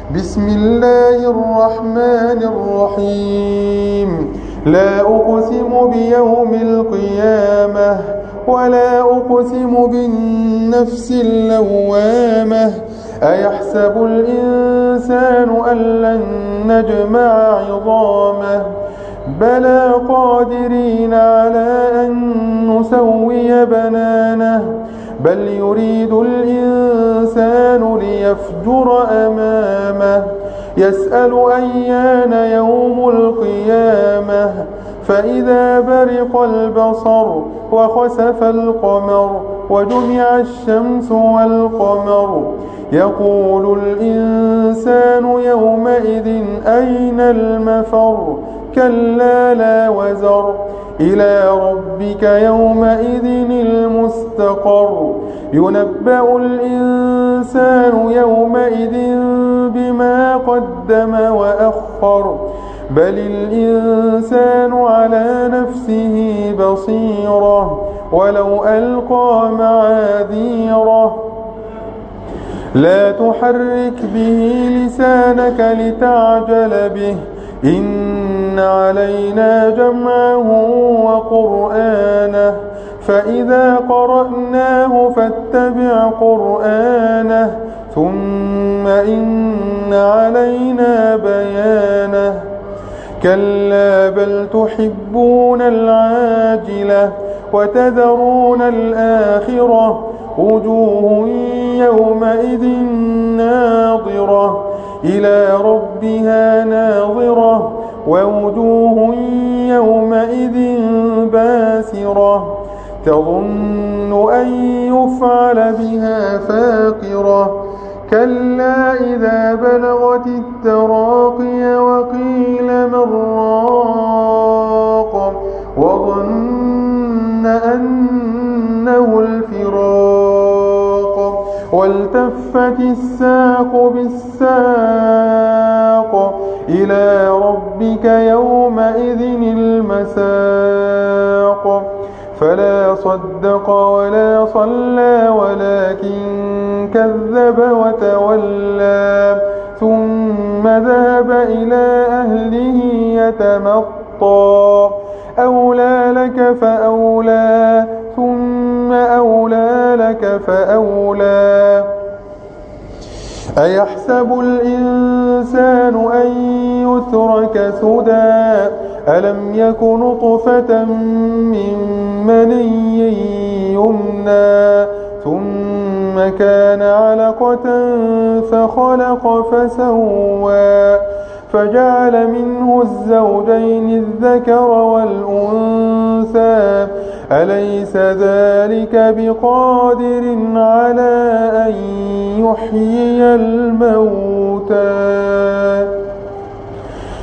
بسم الله الرحمن الرحيم. لا أقسم بيوم القيامة ولا أقسم بالنفس اللوامة. أيحسب الإنسان أن لن نجمع عظامه بلى قادرين على أن نسوي بنانه بل يريد الإنسان ليفجر أمامه يسأل أيان يوم القيامة فإذا برق البصر وخسف القمر وجمع الشمس والقمر يقول الإنسان يومئذ أين المفر كلا لا وزر إلى ربك يومئذ المستقر ينبأ الإنسان يومئذ بما قدم وأخر بل الإنسان على نفسه بصيرة ولو ألقى معاذيره لا تحرك به لسانك لتعجل به إن علينا جمعه وقرآنه فإذا قرأناه فاتبع قرآنه ثم إن علينا بيانه كلا بل تحبون العاجلة وتذرون الآخرة وجوه يومئذ ناظرة إلى ربها ناظرة ووجوه يومئذ باسرة تظن أن يفعل بها فاقرة كلا إذا بلغت التراقي وقيل من راق وظن أنه الفراق والتفت الساق بالساق إلى ربك يومئذ المساق فلا صدق ولا صلى ولكن كذب وتولى ثم ذهب إلى أهله يتمطى أولى لك فأولى ثم أولى لك فأولى أيحسب الإنسان أن يترك سدى ألم يك نطفة من مني يمنى ثم كان علقة فخلق فسوى فجعل منه الزوجين الذكر والأنثى أليس ذلك بقادر على أن يحيي الموتى